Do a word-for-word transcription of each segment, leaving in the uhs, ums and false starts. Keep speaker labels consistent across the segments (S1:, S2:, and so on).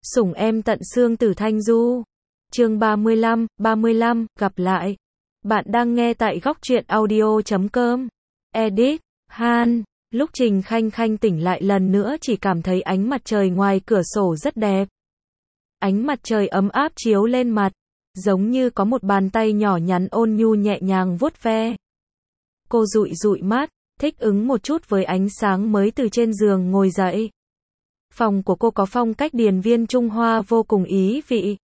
S1: Sủng em tận xương Tử Thanh Du. Chương ba mươi lăm, ba mươi lăm, gặp lại. Bạn đang nghe tại góc truyện audio chấm com. Edit, Han. Lúc Trình Khanh Khanh tỉnh lại lần nữa chỉ cảm thấy ánh mặt trời ngoài cửa sổ rất đẹp. Ánh mặt trời ấm áp chiếu lên mặt, giống như có một bàn tay nhỏ nhắn ôn nhu nhẹ nhàng vuốt ve. Cô dụi dụi mắt, thích ứng một chút với ánh sáng mới từ trên giường ngồi dậy. Phòng của cô có phong cách điền viên Trung Hoa vô cùng ý vị.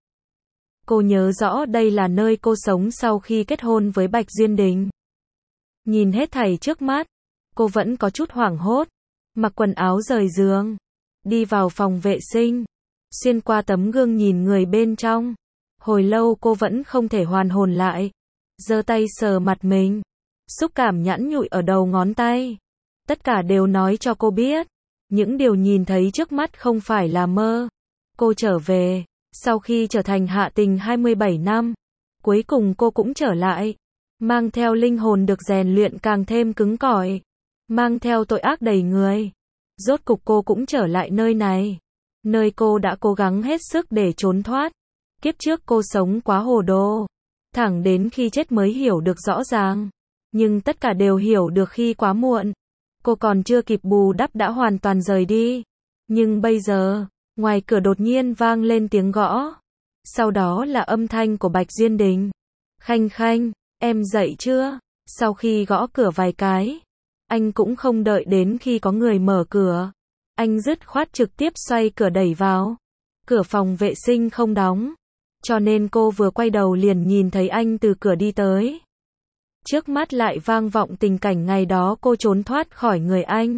S1: Cô nhớ rõ đây là nơi cô sống sau khi kết hôn với Bạch Duyên Đình. Nhìn hết thảy trước mắt, cô vẫn có chút hoảng hốt. Mặc quần áo rời giường, đi vào phòng vệ sinh, xuyên qua tấm gương nhìn người bên trong. Hồi lâu cô vẫn không thể hoàn hồn lại. Giơ tay sờ mặt mình, xúc cảm nhẵn nhụi ở đầu ngón tay. Tất cả đều nói cho cô biết, những điều nhìn thấy trước mắt không phải là mơ. Cô trở về, sau khi trở thành hạ tình hai mươi bảy năm, cuối cùng cô cũng trở lại, mang theo linh hồn được rèn luyện càng thêm cứng cỏi, mang theo tội ác đầy người. Rốt cục cô cũng trở lại nơi này, nơi cô đã cố gắng hết sức để trốn thoát. Kiếp trước cô sống quá hồ đồ, thẳng đến khi chết mới hiểu được rõ ràng, nhưng tất cả đều hiểu được khi quá muộn. Cô còn chưa kịp bù đắp đã hoàn toàn rời đi. Nhưng bây giờ, ngoài cửa đột nhiên vang lên tiếng gõ. Sau đó là âm thanh của Bạch Duyên Đình. Khanh Khanh, em dậy chưa? Sau khi gõ cửa vài cái, anh cũng không đợi đến khi có người mở cửa. Anh dứt khoát trực tiếp xoay cửa đẩy vào. Cửa phòng vệ sinh không đóng, cho nên cô vừa quay đầu liền nhìn thấy anh từ cửa đi tới. Trước mắt lại vang vọng tình cảnh ngày đó cô trốn thoát khỏi người anh.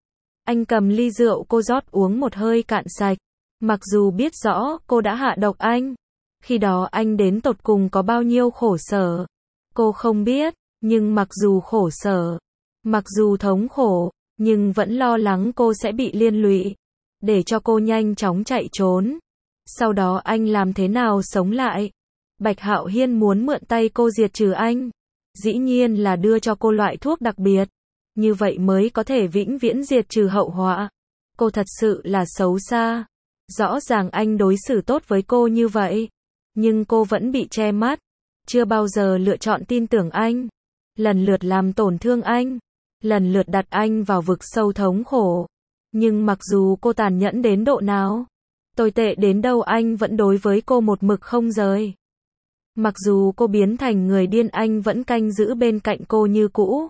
S1: Anh cầm ly rượu cô rót uống một hơi cạn sạch. Mặc dù biết rõ cô đã hạ độc anh, khi đó anh đến tột cùng có bao nhiêu khổ sở, cô không biết, nhưng mặc dù khổ sở, mặc dù thống khổ, nhưng vẫn lo lắng cô sẽ bị liên lụy, để cho cô nhanh chóng chạy trốn. Sau đó anh làm thế nào sống lại? Bạch Hạo Hiên muốn mượn tay cô diệt trừ anh. Dĩ nhiên là đưa cho cô loại thuốc đặc biệt, như vậy mới có thể vĩnh viễn diệt trừ hậu họa. Cô thật sự là xấu xa. Rõ ràng anh đối xử tốt với cô như vậy, nhưng cô vẫn bị che mắt, chưa bao giờ lựa chọn tin tưởng anh, lần lượt làm tổn thương anh, lần lượt đặt anh vào vực sâu thống khổ. Nhưng mặc dù cô tàn nhẫn đến độ nào, tồi tệ đến đâu anh vẫn đối với cô một mực không rời. Mặc dù cô biến thành người điên anh vẫn canh giữ bên cạnh cô như cũ.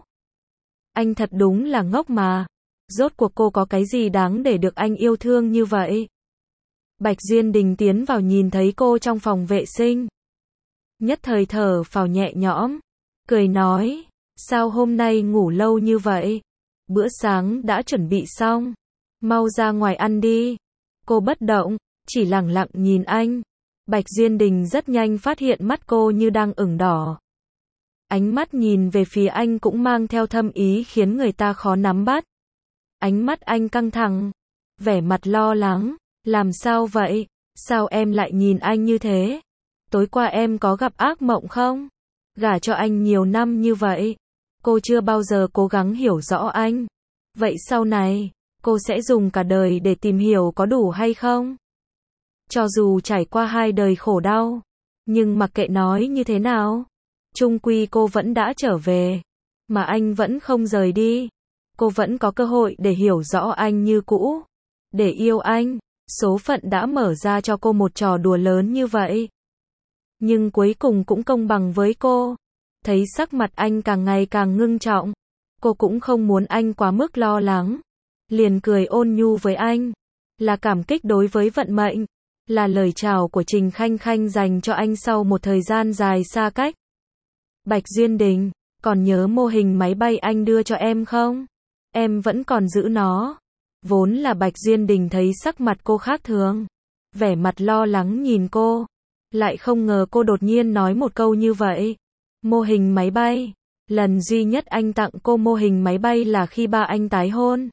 S1: Anh thật đúng là ngốc mà. Rốt cuộc cô có cái gì đáng để được anh yêu thương như vậy? Bạch Duyên Đình tiến vào nhìn thấy cô trong phòng vệ sinh. Nhất thời thở phào nhẹ nhõm. Cười nói, sao hôm nay ngủ lâu như vậy? Bữa sáng đã chuẩn bị xong. Mau ra ngoài ăn đi. Cô bất động, chỉ lặng lặng nhìn anh. Bạch Duyên Đình rất nhanh phát hiện mắt cô như đang ửng đỏ. Ánh mắt nhìn về phía anh cũng mang theo thâm ý khiến người ta khó nắm bắt. Ánh mắt anh căng thẳng, vẻ mặt lo lắng. Làm sao vậy? Sao em lại nhìn anh như thế? Tối qua em có gặp ác mộng không? Gả cho anh nhiều năm như vậy, cô chưa bao giờ cố gắng hiểu rõ anh. Vậy sau này, cô sẽ dùng cả đời để tìm hiểu có đủ hay không? Cho dù trải qua hai đời khổ đau, nhưng mặc kệ nói như thế nào, chung quy cô vẫn đã trở về, mà anh vẫn không rời đi. Cô vẫn có cơ hội để hiểu rõ anh như cũ, để yêu anh. Số phận đã mở ra cho cô một trò đùa lớn như vậy. Nhưng cuối cùng cũng công bằng với cô. Thấy sắc mặt anh càng ngày càng ngưng trọng, cô cũng không muốn anh quá mức lo lắng. Liền cười ôn nhu với anh, là cảm kích đối với vận mệnh, là lời chào của Trình Khanh Khanh dành cho anh sau một thời gian dài xa cách. Bạch Duyên Đình, còn nhớ mô hình máy bay anh đưa cho em không? Em vẫn còn giữ nó. Vốn là Bạch Duyên Đình thấy sắc mặt cô khác thường, vẻ mặt lo lắng nhìn cô, lại không ngờ cô đột nhiên nói một câu như vậy. Mô hình máy bay, lần duy nhất anh tặng cô mô hình máy bay là khi ba anh tái hôn.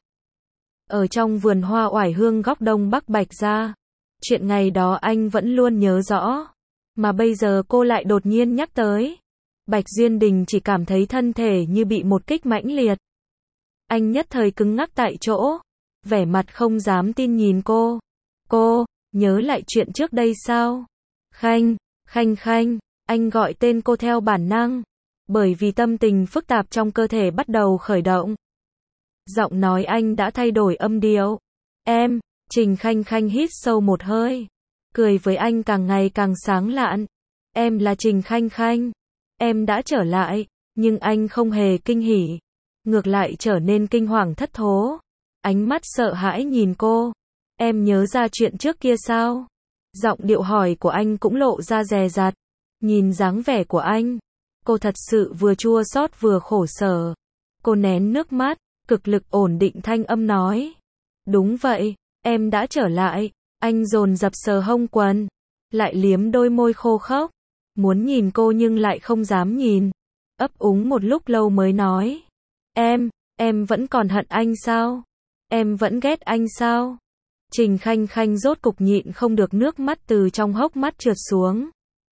S1: Ở trong vườn hoa oải hương góc đông bắc Bạch gia. Chuyện ngày đó anh vẫn luôn nhớ rõ, mà bây giờ cô lại đột nhiên nhắc tới. Bạch Duyên Đình chỉ cảm thấy thân thể như bị một kích mãnh liệt. Anh nhất thời cứng ngắc tại chỗ, vẻ mặt không dám tin nhìn cô. Cô, nhớ lại chuyện trước đây sao? Khanh, Khanh Khanh, anh gọi tên cô theo bản năng, bởi vì tâm tình phức tạp trong cơ thể bắt đầu khởi động. Giọng nói anh đã thay đổi âm điệu. Em, Trình Khanh Khanh hít sâu một hơi, cười với anh càng ngày càng sáng lạn. Em là Trình Khanh Khanh, em đã trở lại, nhưng anh không hề kinh hỉ, ngược lại trở nên kinh hoàng thất thố. Ánh mắt sợ hãi nhìn cô. Em nhớ ra chuyện trước kia sao? Giọng điệu hỏi của anh cũng lộ ra dè dặt. Nhìn dáng vẻ của anh, cô thật sự vừa chua xót vừa khổ sở. Cô nén nước mắt, cực lực ổn định thanh âm nói. Đúng vậy, em đã trở lại. Anh dồn dập sờ hông quần, lại liếm đôi môi khô khốc, muốn nhìn cô nhưng lại không dám nhìn. Ấp úng một lúc lâu mới nói. Em, em vẫn còn hận anh sao? Em vẫn ghét anh sao? Trình Khanh Khanh rốt cục nhịn không được, nước mắt từ trong hốc mắt trượt xuống.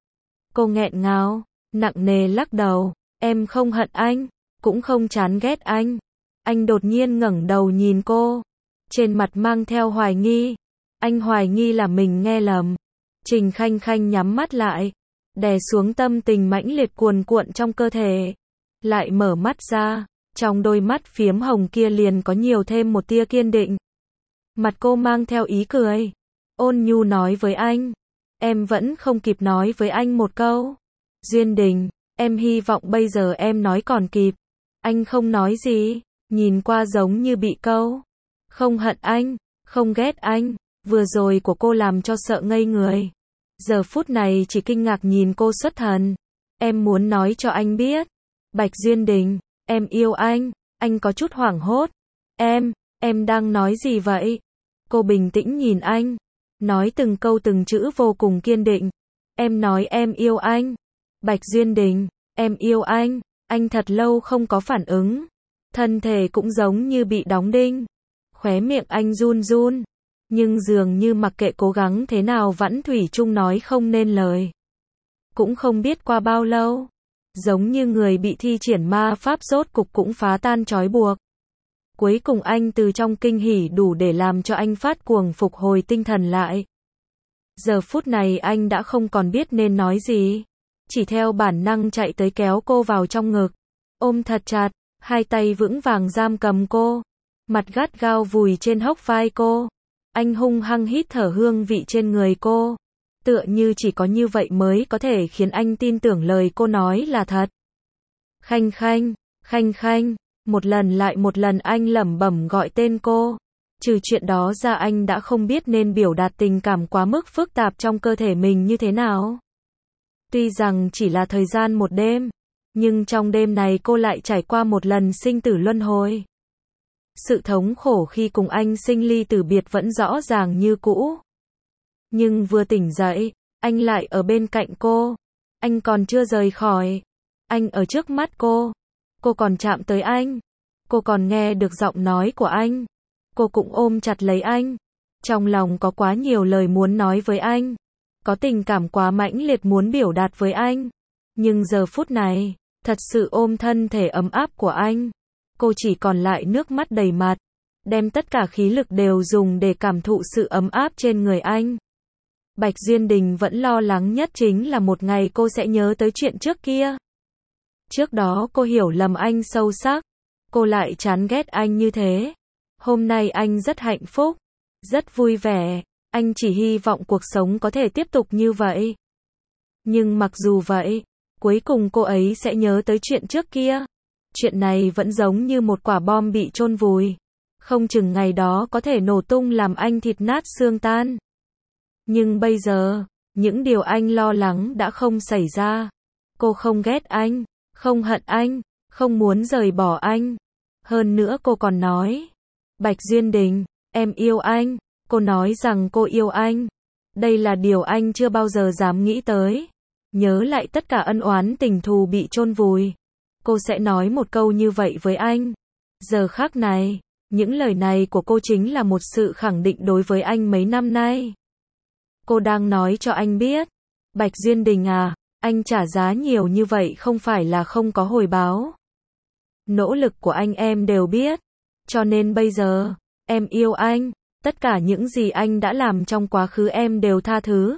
S1: Cô nghẹn ngào, nặng nề lắc đầu. Em không hận anh, cũng không chán ghét anh. Anh đột nhiên ngẩng đầu nhìn cô, trên mặt mang theo hoài nghi. Anh hoài nghi là mình nghe lầm. Trình Khanh Khanh nhắm mắt lại, đè xuống tâm tình mãnh liệt cuồn cuộn trong cơ thể. Lại mở mắt ra, trong đôi mắt phiếm hồng kia liền có nhiều thêm một tia kiên định. Mặt cô mang theo ý cười, ôn nhu nói với anh. Em vẫn không kịp nói với anh một câu. Duyên Đình, em hy vọng bây giờ em nói còn kịp. Anh không nói gì, nhìn qua giống như bị câu. Không hận anh, không ghét anh. Vừa rồi của cô làm cho sợ ngây người. Giờ phút này chỉ kinh ngạc nhìn cô xuất thần. Em muốn nói cho anh biết. Bạch Duyên Đình, em yêu anh. Anh có chút hoảng hốt. Em, em đang nói gì vậy? Cô bình tĩnh nhìn anh, nói từng câu từng chữ vô cùng kiên định. Em nói em yêu anh. Bạch Duyên Đình, em yêu anh. Anh thật lâu không có phản ứng. Thân thể cũng giống như bị đóng đinh. Khóe miệng anh run run. Nhưng dường như mặc kệ cố gắng thế nào vẫn thủy chung nói không nên lời. Cũng không biết qua bao lâu, giống như người bị thi triển ma pháp rốt cục cũng phá tan trói buộc. Cuối cùng anh từ trong kinh hỉ đủ để làm cho anh phát cuồng phục hồi tinh thần lại. Giờ phút này anh đã không còn biết nên nói gì, chỉ theo bản năng chạy tới kéo cô vào trong ngực, ôm thật chặt, hai tay vững vàng giam cầm cô, mặt gắt gao vùi trên hốc vai cô. Anh hung hăng hít thở hương vị trên người cô, tựa như chỉ có như vậy mới có thể khiến anh tin tưởng lời cô nói là thật. Khanh Khanh, Khanh Khanh, một lần lại một lần anh lẩm bẩm gọi tên cô. Trừ chuyện đó ra anh đã không biết nên biểu đạt tình cảm quá mức phức tạp trong cơ thể mình như thế nào. Tuy rằng chỉ là thời gian một đêm, nhưng trong đêm này cô lại trải qua một lần sinh tử luân hồi. Sự thống khổ khi cùng anh sinh ly tử biệt vẫn rõ ràng như cũ. Nhưng vừa tỉnh dậy, anh lại ở bên cạnh cô. Anh còn chưa rời khỏi. Anh ở trước mắt cô. Cô còn chạm tới anh. Cô còn nghe được giọng nói của anh. Cô cũng ôm chặt lấy anh. Trong lòng có quá nhiều lời muốn nói với anh. Có tình cảm quá mãnh liệt muốn biểu đạt với anh. Nhưng giờ phút này, thật sự ôm thân thể ấm áp của anh. Cô chỉ còn lại nước mắt đầy mặt. Đem tất cả khí lực đều dùng để cảm thụ sự ấm áp trên người anh. Bạch Duyên Đình vẫn lo lắng nhất chính là một ngày cô sẽ nhớ tới chuyện trước kia. Trước đó cô hiểu lầm anh sâu sắc. Cô lại chán ghét anh như thế. Hôm nay anh rất hạnh phúc, rất vui vẻ. Anh chỉ hy vọng cuộc sống có thể tiếp tục như vậy. Nhưng mặc dù vậy, cuối cùng cô ấy sẽ nhớ tới chuyện trước kia. Chuyện này vẫn giống như một quả bom bị chôn vùi. Không chừng ngày đó có thể nổ tung làm anh thịt nát xương tan. Nhưng bây giờ, những điều anh lo lắng đã không xảy ra. Cô không ghét anh, không hận anh, không muốn rời bỏ anh. Hơn nữa cô còn nói, Bạch Duyên Đình, em yêu anh. Cô nói rằng cô yêu anh. Đây là điều anh chưa bao giờ dám nghĩ tới. Nhớ lại tất cả ân oán tình thù bị chôn vùi. Cô sẽ nói một câu như vậy với anh. Giờ khắc này, những lời này của cô chính là một sự khẳng định đối với anh mấy năm nay. Cô đang nói cho anh biết, Bạch Duyên Đình à, anh trả giá nhiều như vậy không phải là không có hồi báo. Nỗ lực của anh em đều biết, cho nên bây giờ, em yêu anh, Tất cả những gì anh đã làm trong quá khứ em đều tha thứ.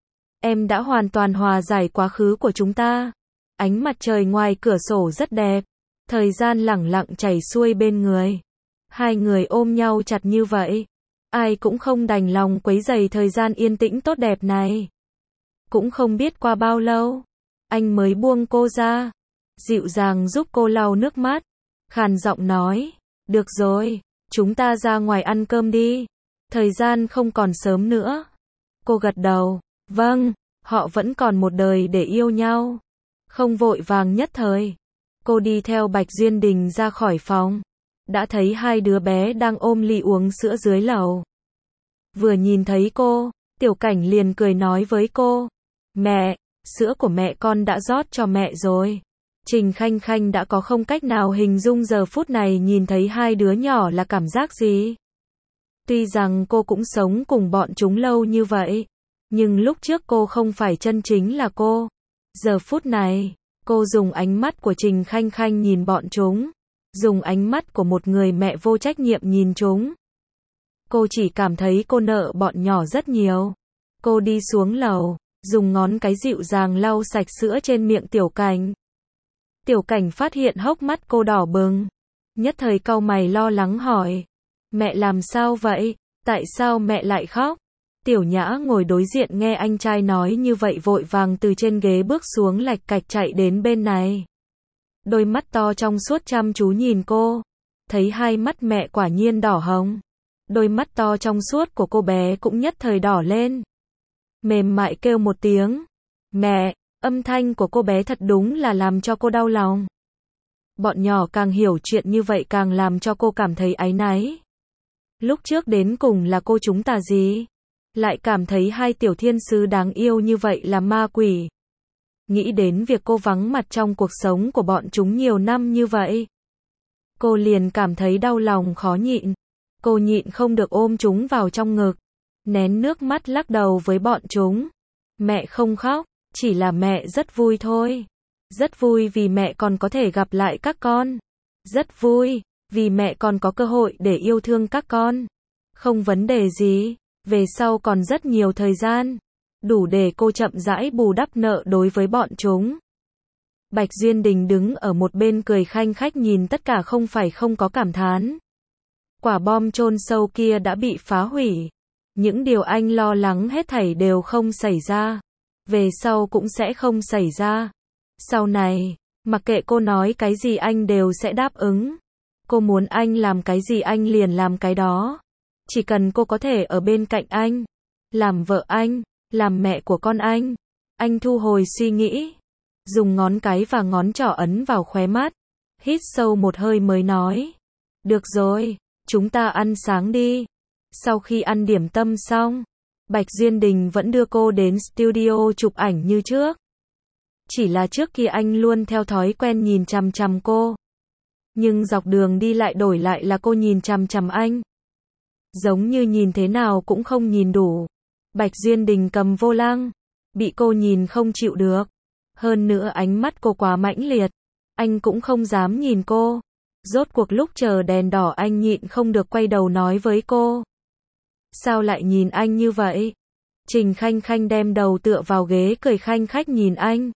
S1: Em đã hoàn toàn hòa giải quá khứ của chúng ta. Ánh mặt trời ngoài cửa sổ rất đẹp. Thời gian lẳng lặng chảy xuôi bên người. Hai người ôm nhau chặt như vậy. Ai cũng không đành lòng quấy rầy thời gian yên tĩnh tốt đẹp này. Cũng không biết qua bao lâu, anh mới buông cô ra. Dịu dàng giúp cô lau nước mắt. Khàn giọng nói, được rồi, chúng ta ra ngoài ăn cơm đi. Thời gian không còn sớm nữa. Cô gật đầu, vâng, họ vẫn còn một đời để yêu nhau. Không vội vàng nhất thời. Cô đi theo Bạch Duyên Đình ra khỏi phòng. Đã thấy hai đứa bé đang ôm ly uống sữa dưới lầu. Vừa nhìn thấy cô, Tiểu Cảnh liền cười nói với cô. Mẹ, sữa của mẹ con đã rót cho mẹ rồi. Trình Khanh Khanh đã có không cách nào hình dung giờ phút này nhìn thấy hai đứa nhỏ là cảm giác gì. Tuy rằng cô cũng sống cùng bọn chúng lâu như vậy, nhưng lúc trước cô không phải chân chính là cô. Giờ phút này, cô dùng ánh mắt của Trình Khanh Khanh nhìn bọn chúng. Dùng ánh mắt của một người mẹ vô trách nhiệm nhìn chúng. Cô chỉ cảm thấy cô nợ bọn nhỏ rất nhiều. Cô đi xuống lầu, dùng ngón cái dịu dàng lau sạch sữa trên miệng Tiểu Cảnh. Tiểu Cảnh phát hiện hốc mắt cô đỏ bừng. Nhất thời cau mày lo lắng hỏi. Mẹ làm sao vậy? Tại sao mẹ lại khóc? Tiểu Nhã ngồi đối diện nghe anh trai nói như vậy vội vàng từ trên ghế bước xuống lạch cạch chạy đến bên này. Đôi mắt to trong suốt chăm chú nhìn cô. Thấy hai mắt mẹ quả nhiên đỏ hồng. Đôi mắt to trong suốt của cô bé cũng nhất thời đỏ lên. Mềm mại kêu một tiếng. Mẹ, âm thanh của cô bé thật đúng là làm cho cô đau lòng. Bọn nhỏ càng hiểu chuyện như vậy càng làm cho cô cảm thấy áy náy. Lúc trước đến cùng là cô chúng ta gì? Lại cảm thấy hai tiểu thiên sứ đáng yêu như vậy là ma quỷ. Nghĩ đến việc cô vắng mặt trong cuộc sống của bọn chúng nhiều năm như vậy. Cô liền cảm thấy đau lòng khó nhịn. Cô nhịn không được ôm chúng vào trong ngực. Nén nước mắt lắc đầu với bọn chúng. Mẹ không khóc, chỉ là mẹ rất vui thôi. Rất vui vì mẹ còn có thể gặp lại các con. Rất vui, vì mẹ còn có cơ hội để yêu thương các con. Không vấn đề gì, về sau còn rất nhiều thời gian. Đủ để cô chậm rãi bù đắp nợ đối với bọn chúng. Bạch Duyên Đình đứng ở một bên cười khanh khách nhìn tất cả không phải không có cảm thán. Quả bom chôn sâu kia đã bị phá hủy. Những điều anh lo lắng hết thảy đều không xảy ra. Về sau cũng sẽ không xảy ra. Sau này, mặc kệ cô nói cái gì anh đều sẽ đáp ứng. Cô muốn anh làm cái gì anh liền làm cái đó. Chỉ cần cô có thể ở bên cạnh anh. Làm vợ anh. Làm mẹ của con anh. Anh thu hồi suy nghĩ. Dùng ngón cái và ngón trỏ ấn vào khóe mắt. Hít sâu một hơi mới nói. Được rồi, chúng ta ăn sáng đi. Sau khi ăn điểm tâm xong, Bạch Duyên Đình vẫn đưa cô đến studio chụp ảnh như trước. Chỉ là trước kia anh luôn theo thói quen nhìn chằm chằm cô. Nhưng dọc đường đi lại đổi lại là cô nhìn chằm chằm anh. Giống như nhìn thế nào cũng không nhìn đủ. Bạch Duyên Đình cầm vô lăng. Bị cô nhìn không chịu được. Hơn nữa ánh mắt cô quá mãnh liệt. Anh cũng không dám nhìn cô. Rốt cuộc lúc chờ đèn đỏ anh nhịn không được quay đầu nói với cô. Sao lại nhìn anh như vậy? Trình Khanh Khanh đem đầu tựa vào ghế cười khanh khách nhìn anh.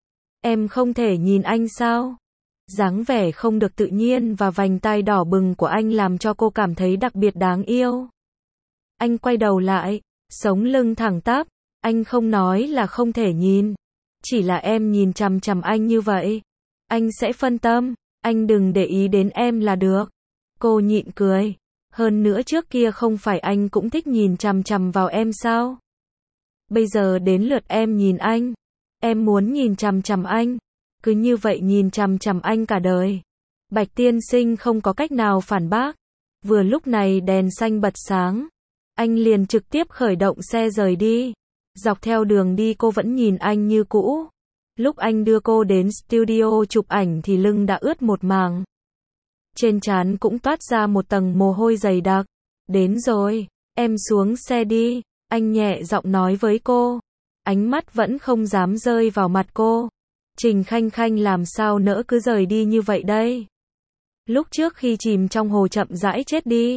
S1: Em không thể nhìn anh sao? Dáng vẻ không được tự nhiên và vành tai đỏ bừng của anh làm cho cô cảm thấy đặc biệt đáng yêu. Anh quay đầu lại, sống lưng thẳng tắp. Anh không nói là không thể nhìn. Chỉ là em nhìn chằm chằm anh như vậy. Anh sẽ phân tâm. Anh đừng để ý đến em là được. Cô nhịn cười. Hơn nữa trước kia không phải anh cũng thích nhìn chằm chằm vào em sao? Bây giờ đến lượt em nhìn anh. Em muốn nhìn chằm chằm anh. Cứ như vậy nhìn chằm chằm anh cả đời. Bạch tiên sinh không có cách nào phản bác. Vừa lúc này đèn xanh bật sáng. Anh liền trực tiếp khởi động xe rời đi. Dọc theo đường đi cô vẫn nhìn anh như cũ. Lúc anh đưa cô đến studio chụp ảnh thì lưng đã ướt một mảng. Trên trán cũng toát ra một tầng mồ hôi dày đặc. Đến rồi, em xuống xe đi. Anh nhẹ giọng nói với cô. Ánh mắt vẫn không dám rơi vào mặt cô. Trình Khanh Khanh làm sao nỡ cứ rời đi như vậy đây? Lúc trước khi chìm trong hồ chậm rãi chết đi.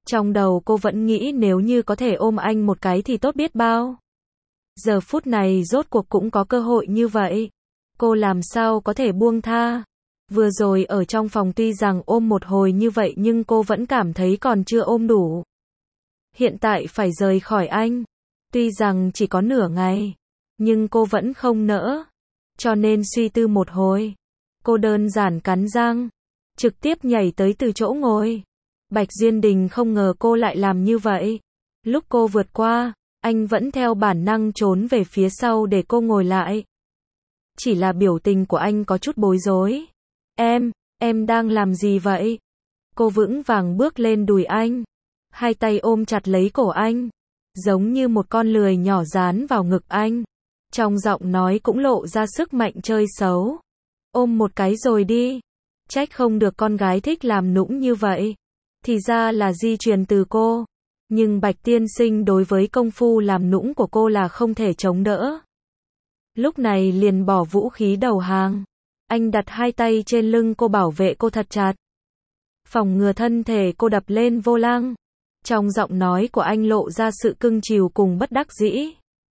S1: Trong đầu cô vẫn nghĩ nếu như có thể ôm anh một cái thì tốt biết bao. Giờ phút này rốt cuộc cũng có cơ hội như vậy. Cô làm sao có thể buông tha. Vừa rồi ở trong phòng tuy rằng ôm một hồi như vậy nhưng cô vẫn cảm thấy còn chưa ôm đủ. Hiện tại phải rời khỏi anh. Tuy rằng chỉ có nửa ngày, nhưng cô vẫn không nỡ. Cho nên suy tư một hồi, cô đơn giản cắn răng, trực tiếp nhảy tới từ chỗ ngồi. Bạch Duyên Đình không ngờ cô lại làm như vậy. Lúc cô vượt qua, anh vẫn theo bản năng trốn về phía sau để cô ngồi lại. Chỉ là biểu tình của anh có chút bối rối. Em, em đang làm gì vậy? Cô vững vàng bước lên đùi anh, hai tay ôm chặt lấy cổ anh, giống như một con lười nhỏ dán vào ngực anh. Trong giọng nói cũng lộ ra sức mạnh chơi xấu. Ôm một cái rồi đi. Trách không được con gái thích làm nũng như vậy. Thì ra là di truyền từ cô. Nhưng Bạch tiên sinh đối với công phu làm nũng của cô là không thể chống đỡ. Lúc này liền bỏ vũ khí đầu hàng. Anh đặt hai tay trên lưng cô bảo vệ cô thật chặt. Phòng ngừa thân thể cô đập lên vô lăng. Trong giọng nói của anh lộ ra sự cưng chiều cùng bất đắc dĩ.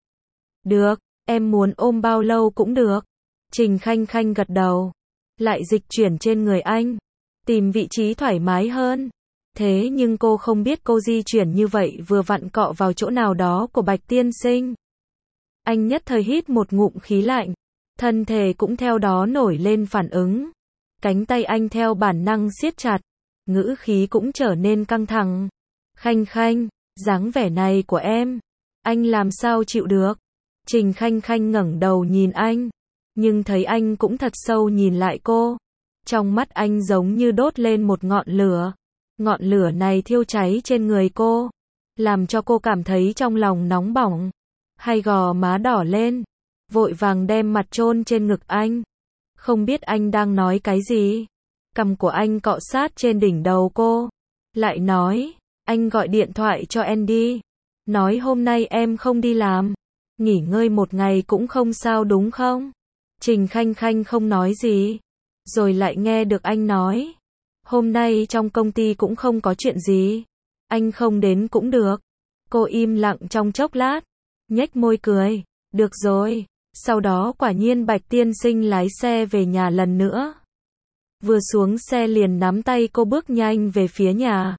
S1: Được, em muốn ôm bao lâu cũng được. Trình Khanh Khanh gật đầu. Lại dịch chuyển trên người anh. Tìm vị trí thoải mái hơn. Thế nhưng cô không biết cô di chuyển như vậy vừa vặn cọ vào chỗ nào đó của Bạch tiên sinh. Anh nhất thời hít một ngụm khí lạnh. Thân thể cũng theo đó nổi lên phản ứng. Cánh tay anh theo bản năng siết chặt. Ngữ khí cũng trở nên căng thẳng. Khanh Khanh, dáng vẻ này của em, anh làm sao chịu được? Trình Khanh Khanh ngẩng đầu nhìn anh, nhưng thấy anh cũng thật sâu nhìn lại cô. Trong mắt anh giống như đốt lên một ngọn lửa. Ngọn lửa này thiêu cháy trên người cô, làm cho cô cảm thấy trong lòng nóng bỏng. Hai gò má đỏ lên, vội vàng đem mặt chôn trên ngực anh. Không biết anh đang nói cái gì. Cằm của anh cọ sát trên đỉnh đầu cô. Lại nói, anh gọi điện thoại cho Andy. Nói hôm nay em không đi làm. Nghỉ ngơi một ngày cũng không sao đúng không? Trình Khanh Khanh không nói gì. Rồi lại nghe được anh nói. Hôm nay trong công ty cũng không có chuyện gì. Anh không đến cũng được. Cô im lặng trong chốc lát. Nhếch môi cười. Được rồi. Sau đó quả nhiên Bạch tiên sinh lái xe về nhà lần nữa. Vừa xuống xe liền nắm tay cô bước nhanh về phía nhà.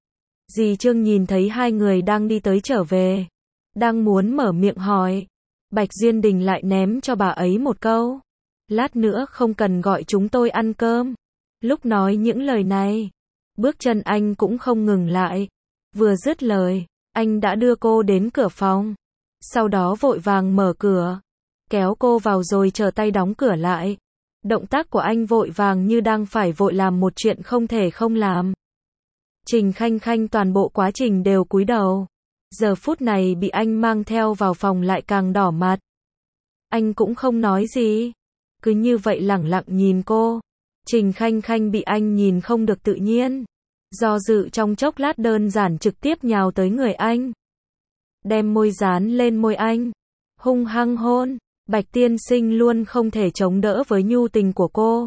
S1: Dì Trương nhìn thấy hai người đang đi tới trở về. Đang muốn mở miệng hỏi. Bạch Duyên Đình lại ném cho bà ấy một câu. Lát nữa không cần gọi chúng tôi ăn cơm. Lúc nói những lời này, bước chân anh cũng không ngừng lại. Vừa dứt lời, anh đã đưa cô đến cửa phòng. Sau đó vội vàng mở cửa, kéo cô vào rồi trở tay đóng cửa lại. Động tác của anh vội vàng như đang phải vội làm một chuyện không thể không làm. Trình Khanh Khanh toàn bộ quá trình đều cúi đầu. Giờ phút này bị anh mang theo vào phòng lại càng đỏ mặt. Anh cũng không nói gì, cứ như vậy lẳng lặng nhìn cô. Trình Khanh Khanh bị anh nhìn không được tự nhiên. Do dự trong chốc lát đơn giản trực tiếp nhào tới người anh. Đem môi dán lên môi anh. Hung hăng hôn. Bạch tiên sinh luôn không thể chống đỡ với nhu tình của cô.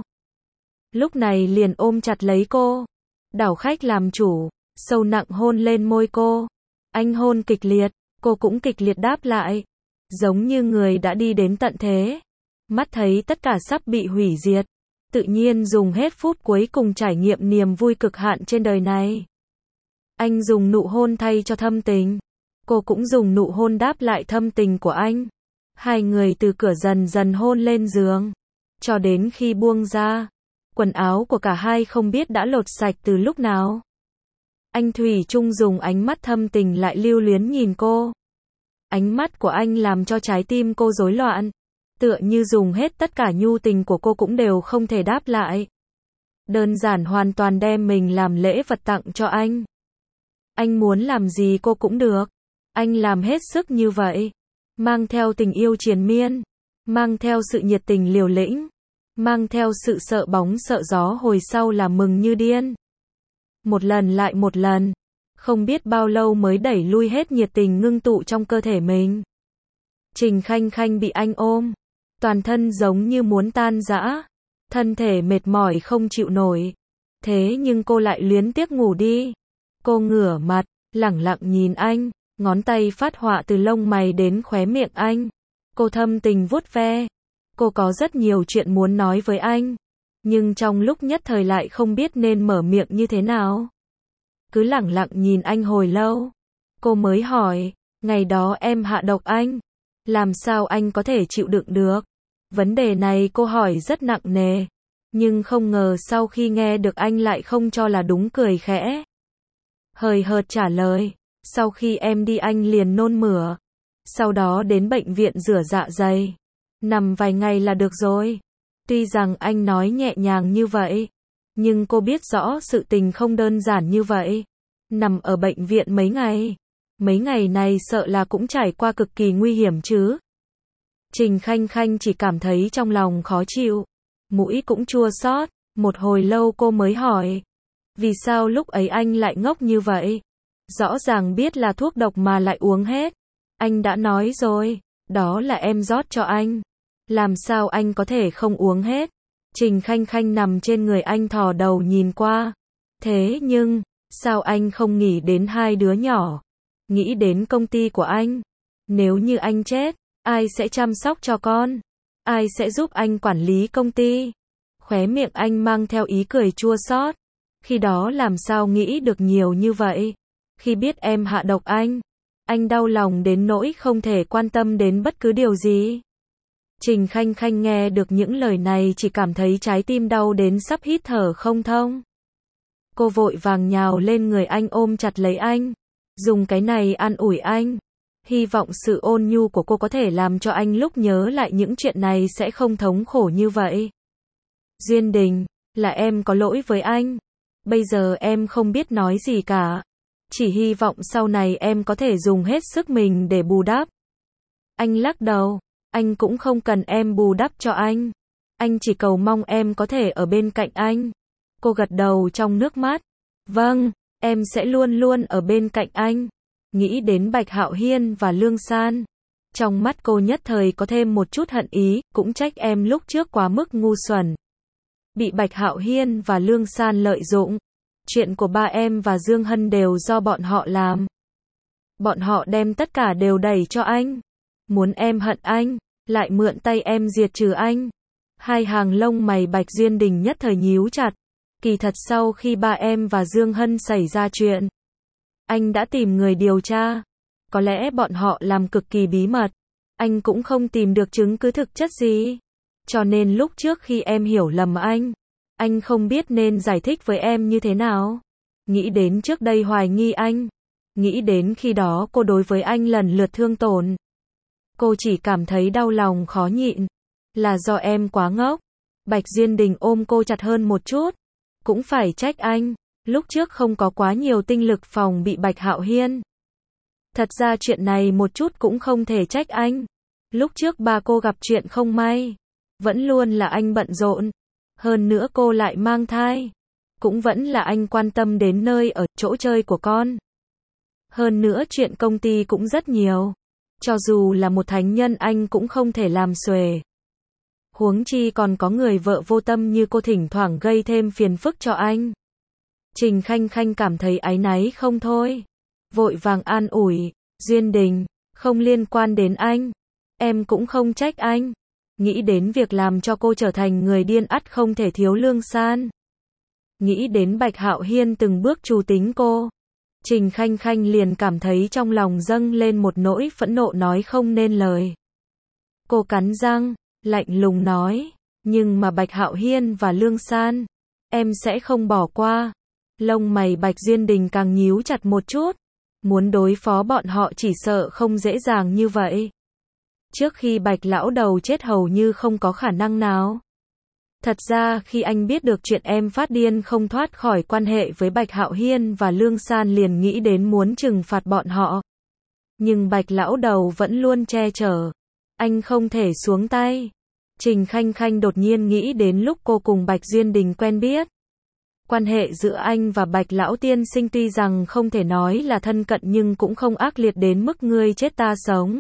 S1: Lúc này liền ôm chặt lấy cô. Đảo khách làm chủ. Sâu nặng hôn lên môi cô. Anh hôn kịch liệt. Cô cũng kịch liệt đáp lại. Giống như người đã đi đến tận thế. Mắt thấy tất cả sắp bị hủy diệt. Tự nhiên dùng hết phút cuối cùng trải nghiệm niềm vui cực hạn trên đời này. Anh dùng nụ hôn thay cho thâm tình. Cô cũng dùng nụ hôn đáp lại thâm tình của anh. Hai người từ cửa dần dần hôn lên giường. Cho đến khi buông ra. Quần áo của cả hai không biết đã lột sạch từ lúc nào. Anh thủy chung dùng ánh mắt thâm tình lại lưu luyến nhìn cô. Ánh mắt của anh làm cho trái tim cô rối loạn. Tựa như dùng hết tất cả nhu tình của cô cũng đều không thể đáp lại. Đơn giản hoàn toàn đem mình làm lễ vật tặng cho anh. Anh muốn làm gì cô cũng được. Anh làm hết sức như vậy. Mang theo tình yêu triền miên. Mang theo sự nhiệt tình liều lĩnh. Mang theo sự sợ bóng sợ gió hồi sau là mừng như điên. Một lần lại một lần. Không biết bao lâu mới đẩy lui hết nhiệt tình ngưng tụ trong cơ thể mình. Trình Khanh Khanh bị anh ôm. Toàn thân giống như muốn tan rã. Thân thể mệt mỏi không chịu nổi. Thế nhưng cô lại luyến tiếc ngủ đi. Cô ngửa mặt, lẳng lặng nhìn anh, ngón tay phát họa từ lông mày đến khóe miệng anh. Cô thâm tình vuốt ve. Cô có rất nhiều chuyện muốn nói với anh, nhưng trong lúc nhất thời lại không biết nên mở miệng như thế nào. Cứ lẳng lặng nhìn anh hồi lâu, cô mới hỏi, ngày đó em hạ độc anh, làm sao anh có thể chịu đựng được? Vấn đề này cô hỏi rất nặng nề, nhưng không ngờ sau khi nghe được anh lại không cho là đúng, cười khẽ. Hời hợt trả lời, sau khi em đi anh liền nôn mửa, sau đó đến bệnh viện rửa dạ dày, nằm vài ngày là được rồi. Tuy rằng anh nói nhẹ nhàng như vậy, nhưng cô biết rõ sự tình không đơn giản như vậy. Nằm ở bệnh viện mấy ngày, mấy ngày này sợ là cũng trải qua cực kỳ nguy hiểm chứ. Trình Khanh Khanh chỉ cảm thấy trong lòng khó chịu, mũi cũng chua xót, một hồi lâu cô mới hỏi, vì sao lúc ấy anh lại ngốc như vậy? Rõ ràng biết là thuốc độc mà lại uống hết. Anh đã nói rồi, đó là em rót cho anh. Làm sao anh có thể không uống hết? Trình Khanh Khanh nằm trên người anh thò đầu nhìn qua. Thế nhưng, sao anh không nghĩ đến hai đứa nhỏ? Nghĩ đến công ty của anh? Nếu như anh chết, ai sẽ chăm sóc cho con? Ai sẽ giúp anh quản lý công ty? Khóe miệng anh mang theo ý cười chua xót. Khi đó làm sao nghĩ được nhiều như vậy? Khi biết em hạ độc anh, anh đau lòng đến nỗi không thể quan tâm đến bất cứ điều gì. Trình Khanh Khanh nghe được những lời này chỉ cảm thấy trái tim đau đến sắp hít thở không thông. Cô vội vàng nhào lên người anh ôm chặt lấy anh, dùng cái này an ủi anh. Hy vọng sự ôn nhu của cô có thể làm cho anh lúc nhớ lại những chuyện này sẽ không thống khổ như vậy. Duyên Đình, là em có lỗi với anh. Bây giờ em không biết nói gì cả. Chỉ hy vọng sau này em có thể dùng hết sức mình để bù đắp. Anh lắc đầu, anh cũng không cần em bù đắp cho anh. Anh chỉ cầu mong em có thể ở bên cạnh anh. Cô gật đầu trong nước mắt. Vâng, em sẽ luôn luôn ở bên cạnh anh. Nghĩ đến Bạch Hạo Hiên và Lương San, trong mắt cô nhất thời có thêm một chút hận ý, cũng trách em lúc trước quá mức ngu xuẩn. Bị Bạch Hạo Hiên và Lương San lợi dụng. Chuyện của ba em và Dương Hân đều do bọn họ làm. Bọn họ đem tất cả đều đẩy cho anh. Muốn em hận anh, lại mượn tay em diệt trừ anh. Hai hàng lông mày Bạch Duyên Đình nhất thời nhíu chặt. Kỳ thật sau khi ba em và Dương Hân xảy ra chuyện, anh đã tìm người điều tra. Có lẽ bọn họ làm cực kỳ bí mật. Anh cũng không tìm được chứng cứ thực chất gì. Cho nên lúc trước khi em hiểu lầm anh, anh không biết nên giải thích với em như thế nào. Nghĩ đến trước đây hoài nghi anh, nghĩ đến khi đó cô đối với anh lần lượt thương tổn, cô chỉ cảm thấy đau lòng khó nhịn. Là do em quá ngốc. Bạch Duyên Đình ôm cô chặt hơn một chút. Cũng phải trách anh, lúc trước không có quá nhiều tinh lực phòng bị Bạch Hạo Hiên. Thật ra chuyện này một chút cũng không thể trách anh. Lúc trước ba cô gặp chuyện không may, vẫn luôn là anh bận rộn. Hơn nữa cô lại mang thai, cũng vẫn là anh quan tâm đến nơi ở, chỗ chơi của con. Hơn nữa chuyện công ty cũng rất nhiều. Cho dù là một thánh nhân anh cũng không thể làm xuể. Huống chi còn có người vợ vô tâm như cô thỉnh thoảng gây thêm phiền phức cho anh. Trình Khanh Khanh cảm thấy áy náy không thôi. Vội vàng an ủi, Duyên Đình, không liên quan đến anh. Em cũng không trách anh. Nghĩ đến việc làm cho cô trở thành người điên ắt không thể thiếu Lương San. Nghĩ đến Bạch Hạo Hiên từng bước trù tính cô. Trình Khanh Khanh liền cảm thấy trong lòng dâng lên một nỗi phẫn nộ nói không nên lời. Cô cắn răng, lạnh lùng nói, nhưng mà Bạch Hạo Hiên và Lương San, em sẽ không bỏ qua. Lông mày Bạch Duyên Đình càng nhíu chặt một chút. Muốn đối phó bọn họ chỉ sợ không dễ dàng như vậy. Trước khi Bạch lão đầu chết hầu như không có khả năng nào. Thật ra khi anh biết được chuyện em phát điên không thoát khỏi quan hệ với Bạch Hạo Hiên và Lương San liền nghĩ đến muốn trừng phạt bọn họ. Nhưng Bạch lão đầu vẫn luôn che chở. Anh không thể xuống tay. Trình Khanh Khanh đột nhiên nghĩ đến lúc cô cùng Bạch Duyên Đình quen biết. Quan hệ giữa anh và Bạch lão tiên sinh tuy rằng không thể nói là thân cận nhưng cũng không ác liệt đến mức ngươi chết ta sống.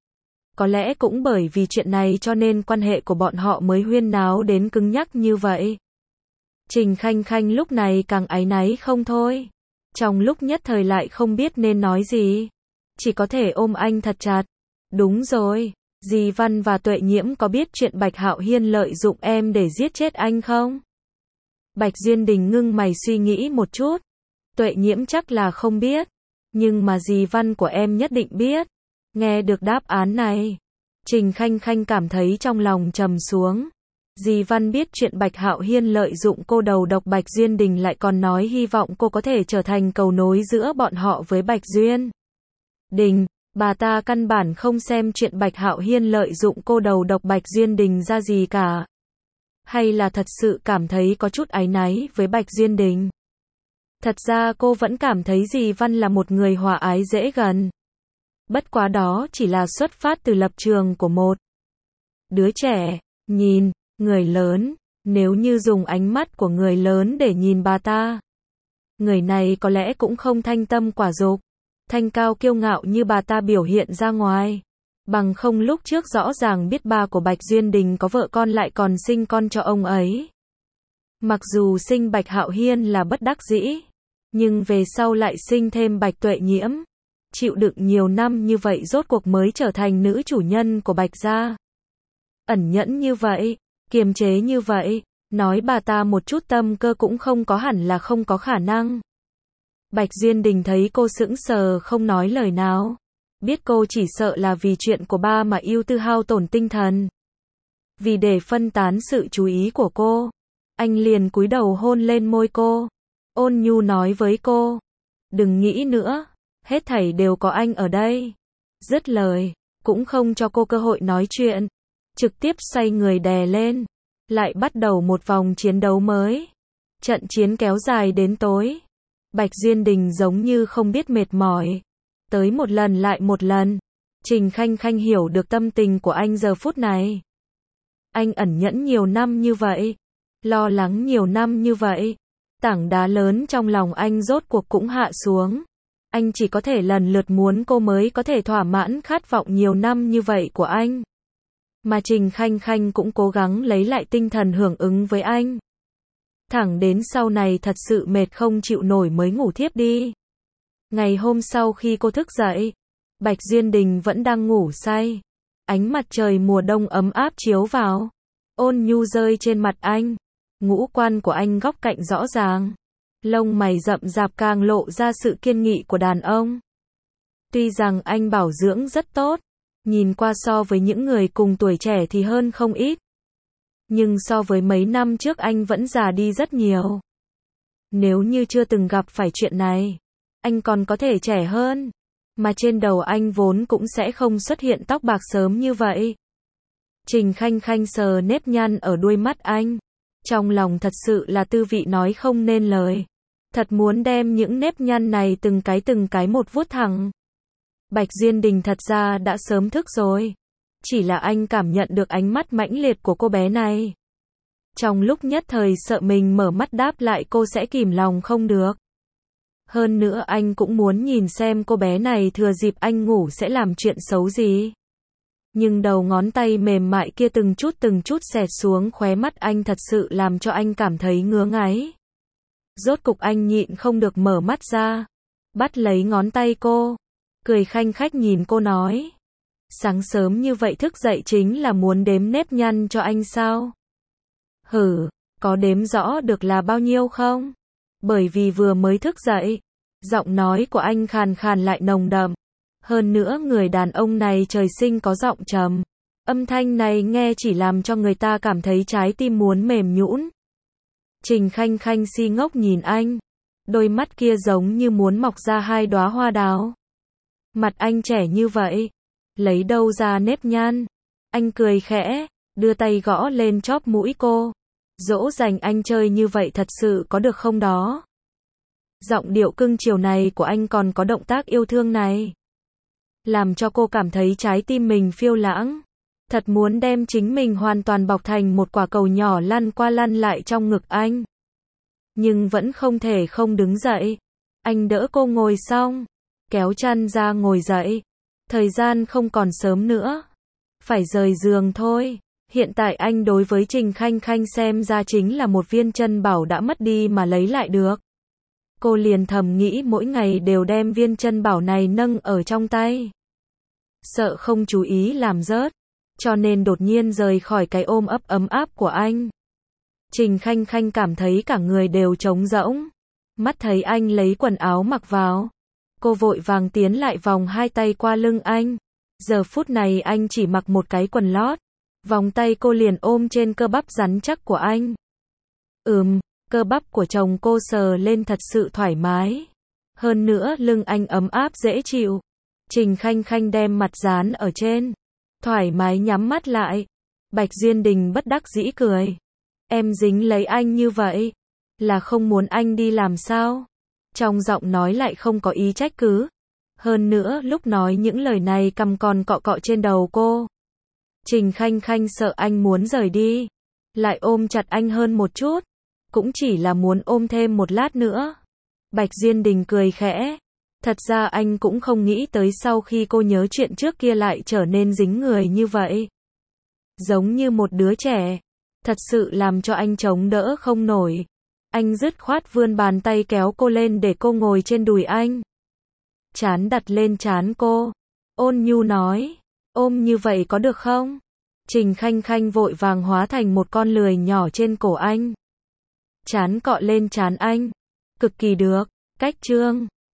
S1: Có lẽ cũng bởi vì chuyện này cho nên quan hệ của bọn họ mới huyên náo đến cứng nhắc như vậy. Trình Khanh Khanh lúc này càng áy náy không thôi. Trong lúc nhất thời lại không biết nên nói gì. Chỉ có thể ôm anh thật chặt. Đúng rồi, dì Văn và Tuệ Nhiễm có biết chuyện Bạch Hạo Hiên lợi dụng em để giết chết anh không? Bạch Duyên Đình ngưng mày suy nghĩ một chút. Tuệ Nhiễm chắc là không biết. Nhưng mà dì Văn của em nhất định biết. Nghe được đáp án này, Trình Khanh Khanh cảm thấy trong lòng trầm xuống. Dì Văn biết chuyện Bạch Hạo Hiên lợi dụng cô đầu độc Bạch Duyên Đình, lại còn nói hy vọng cô có thể trở thành cầu nối giữa bọn họ với Bạch Duyên Đình. Bà ta căn bản không xem chuyện Bạch Hạo Hiên lợi dụng cô đầu độc Bạch Duyên Đình ra gì cả. Hay là thật sự cảm thấy có chút áy náy với Bạch Duyên Đình. Thật ra cô vẫn cảm thấy dì Văn là một người hòa ái dễ gần. Bất quá đó chỉ là xuất phát từ lập trường của một đứa trẻ. Nhìn người lớn, nếu như dùng ánh mắt của người lớn để nhìn bà ta, người này có lẽ cũng không thanh tâm quả dục, thanh cao kiêu ngạo như bà ta biểu hiện ra ngoài. Bằng không lúc trước rõ ràng biết ba của Bạch Duyên Đình có vợ con lại còn sinh con cho ông ấy. Mặc dù sinh Bạch Hạo Hiên là bất đắc dĩ, nhưng về sau lại sinh thêm Bạch Tuệ Nhiễm. Chịu đựng nhiều năm như vậy rốt cuộc mới trở thành nữ chủ nhân của Bạch gia. Ẩn nhẫn như vậy, kiềm chế như vậy, nói bà ta một chút tâm cơ cũng không có hẳn là không có khả năng. Bạch Duyên Đình thấy cô sững sờ không nói lời nào. Biết cô chỉ sợ là vì chuyện của ba mà yêu tư hao tổn tinh thần. Vì để phân tán sự chú ý của cô, anh liền cúi đầu hôn lên môi cô. Ôn nhu nói với cô, đừng nghĩ nữa, hết thảy đều có anh ở đây. Dứt lời, cũng không cho cô cơ hội nói chuyện. Trực tiếp xoay người đè lên. Lại bắt đầu một vòng chiến đấu mới. Trận chiến kéo dài đến tối. Bạch Duyên Đình giống như không biết mệt mỏi. Tới một lần lại một lần. Trình Khanh Khanh hiểu được tâm tình của anh giờ phút này. Anh ẩn nhẫn nhiều năm như vậy. Lo lắng nhiều năm như vậy. Tảng đá lớn trong lòng anh rốt cuộc cũng hạ xuống. Anh chỉ có thể lần lượt muốn cô mới có thể thỏa mãn khát vọng nhiều năm như vậy của anh. Mà Trình Khanh Khanh cũng cố gắng lấy lại tinh thần hưởng ứng với anh. Thẳng đến sau này thật sự mệt không chịu nổi mới ngủ thiếp đi. Ngày hôm sau khi cô thức dậy, Bạch Duyên Đình vẫn đang ngủ say. Ánh mặt trời mùa đông ấm áp chiếu vào. Ôn nhu rơi trên mặt anh. Ngũ quan của anh góc cạnh rõ ràng. Lông mày rậm rạp càng lộ ra sự kiên nghị của đàn ông. Tuy rằng anh bảo dưỡng rất tốt. Nhìn qua so với những người cùng tuổi trẻ thì hơn không ít. Nhưng so với mấy năm trước anh vẫn già đi rất nhiều. Nếu như chưa từng gặp phải chuyện này, anh còn có thể trẻ hơn. Mà trên đầu anh vốn cũng sẽ không xuất hiện tóc bạc sớm như vậy. Trình Khanh Khanh sờ nếp nhăn ở đuôi mắt anh. Trong lòng thật sự là tư vị nói không nên lời. Thật muốn đem những nếp nhăn này từng cái từng cái một vuốt thẳng. Bạch Duyên Đình thật ra đã sớm thức rồi. Chỉ là anh cảm nhận được ánh mắt mãnh liệt của cô bé này. Trong lúc nhất thời sợ mình mở mắt đáp lại cô sẽ kìm lòng không được. Hơn nữa anh cũng muốn nhìn xem cô bé này thừa dịp anh ngủ sẽ làm chuyện xấu gì. Nhưng đầu ngón tay mềm mại kia từng chút từng chút xẹt xuống khóe mắt anh thật sự làm cho anh cảm thấy ngứa ngáy. Rốt cục anh nhịn không được mở mắt ra. Bắt lấy ngón tay cô. Cười khanh khách nhìn cô nói. Sáng sớm như vậy thức dậy chính là muốn đếm nếp nhăn cho anh sao? Hử, có đếm rõ được là bao nhiêu không? Bởi vì vừa mới thức dậy, giọng nói của anh khàn khàn lại nồng đậm. Hơn nữa người đàn ông này trời sinh có giọng trầm. Âm thanh này nghe chỉ làm cho người ta cảm thấy trái tim muốn mềm nhũn. Trình Khanh Khanh si ngốc nhìn anh. Đôi mắt kia giống như muốn mọc ra hai đóa hoa đào. Mặt anh trẻ như vậy. Lấy đâu ra nếp nhăn? Anh cười khẽ, đưa tay gõ lên chóp mũi cô. Dỗ dành anh chơi như vậy thật sự có được không đó? Giọng điệu cưng chiều này của anh còn có động tác yêu thương này. Làm cho cô cảm thấy trái tim mình phiêu lãng. Thật muốn đem chính mình hoàn toàn bọc thành một quả cầu nhỏ lăn qua lăn lại trong ngực anh. Nhưng vẫn không thể không đứng dậy. Anh đỡ cô ngồi xong. Kéo chăn ra ngồi dậy. Thời gian không còn sớm nữa. Phải rời giường thôi. Hiện tại anh đối với Trình Khanh Khanh xem ra chính là một viên chân bảo đã mất đi mà lấy lại được. Cô liền thầm nghĩ mỗi ngày đều đem viên chân bảo này nâng ở trong tay. Sợ không chú ý làm rớt, cho nên đột nhiên rời khỏi cái ôm ấp ấm áp của anh. Trình Khanh Khanh cảm thấy cả người đều trống rỗng. Mắt thấy anh lấy quần áo mặc vào, cô vội vàng tiến lại vòng hai tay qua lưng anh. Giờ phút này anh chỉ mặc một cái quần lót, vòng tay cô liền ôm trên cơ bắp rắn chắc của anh. Ừm, cơ bắp của chồng cô sờ lên thật sự thoải mái. Hơn nữa lưng anh ấm áp dễ chịu. Trình Khanh Khanh đem mặt dán ở trên, thoải mái nhắm mắt lại. Bạch Duyên Đình bất đắc dĩ cười. Em dính lấy anh như vậy, là không muốn anh đi làm sao? Trong giọng nói lại không có ý trách cứ. Hơn nữa lúc nói những lời này cằm còn cọ cọ trên đầu cô. Trình Khanh Khanh sợ anh muốn rời đi, lại ôm chặt anh hơn một chút. Cũng chỉ là muốn ôm thêm một lát nữa. Bạch Duyên Đình cười khẽ. Thật ra anh cũng không nghĩ tới sau khi cô nhớ chuyện trước kia lại trở nên dính người như vậy. Giống như một đứa trẻ. Thật sự làm cho anh chống đỡ không nổi. Anh dứt khoát vươn bàn tay kéo cô lên để cô ngồi trên đùi anh. Trán đặt lên trán cô. Ôn nhu nói. Ôm như vậy có được không? Trình Khanh Khanh vội vàng hóa thành một con lười nhỏ trên cổ anh. Trán cọ lên trán anh. Cực kỳ được. Cách chương